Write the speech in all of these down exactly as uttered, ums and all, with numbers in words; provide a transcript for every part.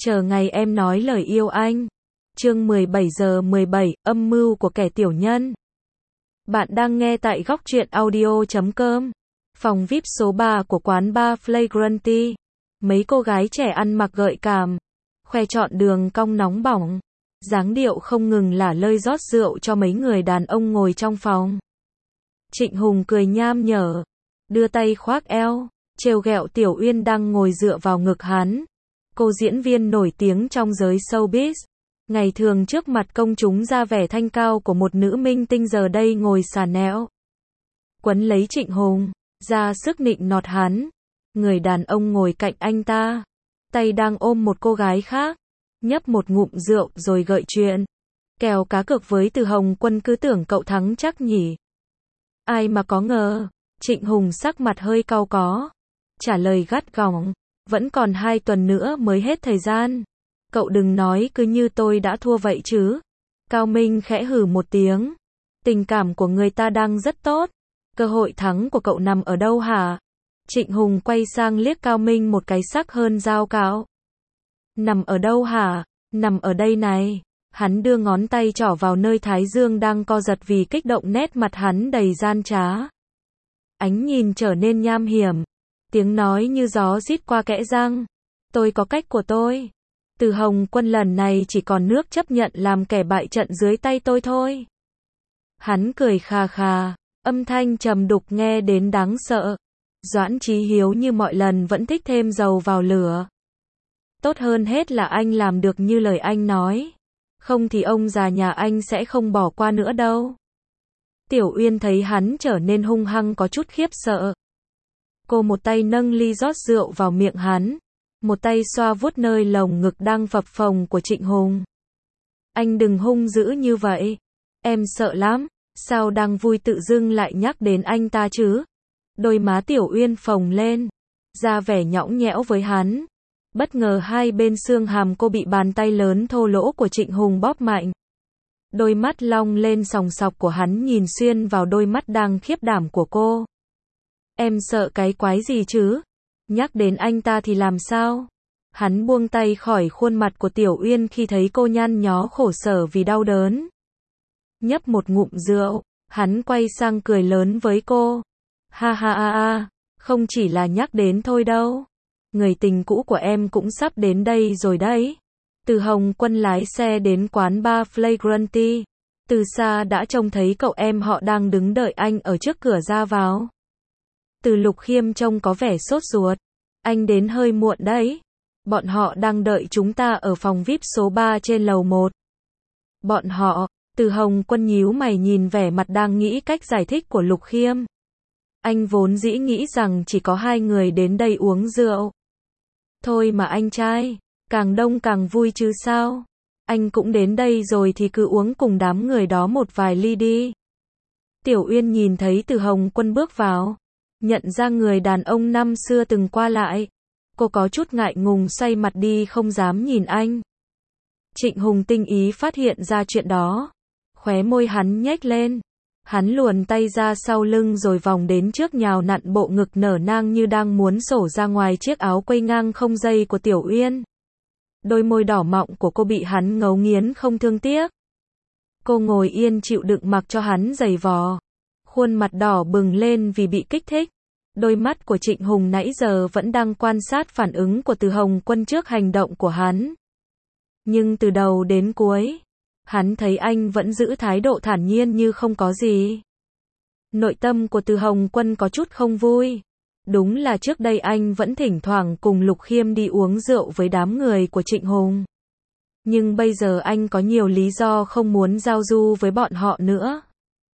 Chờ ngày em nói lời yêu anh. Chương mười bảy giờ mười bảy, âm mưu của kẻ tiểu nhân. Bạn đang nghe tại góc truyện audio chấm com. Phòng vi ai pi số ba của quán bar Flagranti. Mấy cô gái trẻ ăn mặc gợi cảm, khoe trọn đường cong nóng bỏng, dáng điệu không ngừng lả lơi rót rượu cho mấy người đàn ông ngồi trong phòng. Trịnh Hùng cười nham nhở, đưa tay khoác eo, trêu ghẹo Tiểu Uyên đang ngồi dựa vào ngực hắn. Cô diễn viên nổi tiếng trong giới showbiz, ngày thường trước mặt công chúng ra vẻ thanh cao của một nữ minh tinh, giờ đây ngồi xà nẹo, quấn lấy Trịnh Hùng, ra sức nịnh nọt hắn. Người đàn ông ngồi cạnh anh ta, tay đang ôm một cô gái khác, nhấp một ngụm rượu rồi gợi chuyện. Kèo cá cược với Từ Hồng Quân, cứ tưởng cậu thắng chắc nhỉ. Ai mà có ngờ. Trịnh Hùng sắc mặt hơi cau có, trả lời gắt gỏng, vẫn còn hai tuần nữa mới hết thời gian. Cậu đừng nói cứ như tôi đã thua vậy chứ. Cao Minh khẽ hừ một tiếng. Tình cảm của người ta đang rất tốt. Cơ hội thắng của cậu nằm ở đâu hả? Trịnh Hùng quay sang liếc Cao Minh một cái sắc hơn dao cạo. Nằm ở đâu hả? Nằm ở đây này. Hắn đưa ngón tay trỏ vào nơi thái dương đang co giật vì kích động, nét mặt hắn đầy gian trá. Ánh nhìn trở nên nham hiểm. Tiếng nói như gió rít qua kẽ răng. Tôi có cách của tôi. Từ Hồng Quân lần này chỉ còn nước chấp nhận làm kẻ bại trận dưới tay tôi thôi. Hắn cười khà khà, âm thanh trầm đục nghe đến đáng sợ. Doãn Chí Hiếu như mọi lần vẫn thích thêm dầu vào lửa. Tốt hơn hết là anh làm được như lời anh nói. Không thì ông già nhà anh sẽ không bỏ qua nữa đâu. Tiểu Uyên thấy hắn trở nên hung hăng có chút khiếp sợ. Cô một tay nâng ly rót rượu vào miệng hắn, một tay xoa vuốt nơi lồng ngực đang phập phồng của Trịnh Hùng. Anh đừng hung dữ như vậy. Em sợ lắm. Sao đang vui tự dưng lại nhắc đến anh ta chứ? Đôi má Tiểu Uyên phồng lên, ra vẻ nhõng nhẽo với hắn. Bất ngờ hai bên xương hàm cô bị bàn tay lớn thô lỗ của Trịnh Hùng bóp mạnh. Đôi mắt long lên sòng sọc của hắn nhìn xuyên vào đôi mắt đang khiếp đảm của cô. Em sợ cái quái gì chứ? Nhắc đến anh ta thì làm sao? Hắn buông tay khỏi khuôn mặt của Tiểu Uyên khi thấy cô nhăn nhó khổ sở vì đau đớn. Nhấp một ngụm rượu, hắn quay sang cười lớn với cô. Ha ha ha ha, không chỉ là nhắc đến thôi đâu. Người tình cũ của em cũng sắp đến đây rồi đấy. Từ Hồng Quân lái xe đến quán bar Flagranti. Từ xa đã trông thấy cậu em họ đang đứng đợi anh ở trước cửa ra vào. Từ Lục Khiêm trông có vẻ sốt ruột. Anh đến hơi muộn đấy. Bọn họ đang đợi chúng ta ở phòng vi ai pi số ba trên lầu một. Bọn họ, Từ Hồng Quân nhíu mày nhìn vẻ mặt đang nghĩ cách giải thích của Lục Khiêm. Anh vốn dĩ nghĩ rằng chỉ có hai người đến đây uống rượu. Thôi mà anh trai, càng đông càng vui chứ sao. Anh cũng đến đây rồi thì cứ uống cùng đám người đó một vài ly đi. Tiểu Uyên nhìn thấy Từ Hồng Quân bước vào, nhận ra người đàn ông năm xưa từng qua lại. Cô có chút ngại ngùng xoay mặt đi không dám nhìn anh. Trịnh Hùng tinh ý phát hiện ra chuyện đó. Khóe môi hắn nhếch lên. Hắn luồn tay ra sau lưng rồi vòng đến trước nhào nặn bộ ngực nở nang như đang muốn sổ ra ngoài chiếc áo quây ngang không dây của Tiểu Uyên. Đôi môi đỏ mọng của cô bị hắn ngấu nghiến không thương tiếc. Cô ngồi yên chịu đựng mặc cho hắn giày vò. Khuôn mặt đỏ bừng lên vì bị kích thích. Đôi mắt của Trịnh Hùng nãy giờ vẫn đang quan sát phản ứng của Từ Hồng Quân trước hành động của hắn. Nhưng từ đầu đến cuối, hắn thấy anh vẫn giữ thái độ thản nhiên như không có gì. Nội tâm của Từ Hồng Quân có chút không vui. Đúng là trước đây anh vẫn thỉnh thoảng cùng Lục Khiêm đi uống rượu với đám người của Trịnh Hùng. Nhưng bây giờ anh có nhiều lý do không muốn giao du với bọn họ nữa.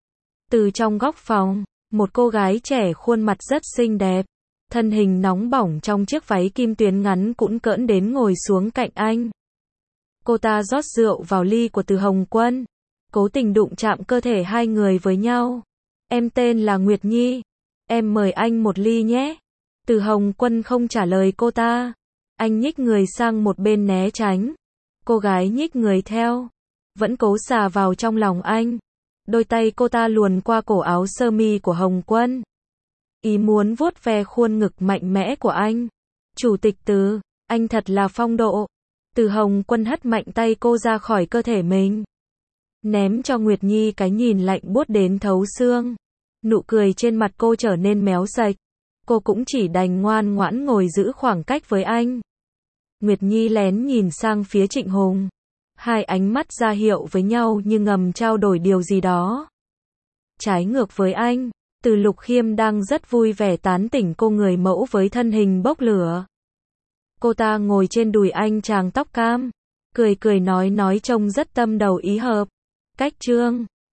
Từ trong góc phòng, một cô gái trẻ khuôn mặt rất xinh đẹp, thân hình nóng bỏng trong chiếc váy kim tuyến ngắn cũn cỡn đến ngồi xuống cạnh anh. Cô ta rót rượu vào ly của Từ Hồng Quân, cố tình đụng chạm cơ thể hai người với nhau. Em tên là Nguyệt Nhi, em mời anh một ly nhé. Từ Hồng Quân không trả lời cô ta. Anh nhích người sang một bên né tránh. Cô gái nhích người theo, vẫn cố xà vào trong lòng anh. Đôi tay cô ta luồn qua cổ áo sơ mi của Hồng Quân, ý muốn vuốt ve khuôn ngực mạnh mẽ của anh. Chủ tịch Từ, anh thật là phong độ. Từ Hồng Quân hất mạnh tay cô ra khỏi cơ thể mình. Ném cho Nguyệt Nhi cái nhìn lạnh buốt đến thấu xương. Nụ cười trên mặt cô trở nên méo sạch. Cô cũng chỉ đành ngoan ngoãn ngồi giữ khoảng cách với anh. Nguyệt Nhi lén nhìn sang phía Trịnh Hùng. Hai ánh mắt ra hiệu với nhau như ngầm trao đổi điều gì đó. Trái ngược với anh, Từ Lục Khiêm đang rất vui vẻ tán tỉnh cô người mẫu với thân hình bốc lửa. Cô ta ngồi trên đùi anh chàng tóc cam, cười cười nói nói trông rất tâm đầu ý hợp. Cách chương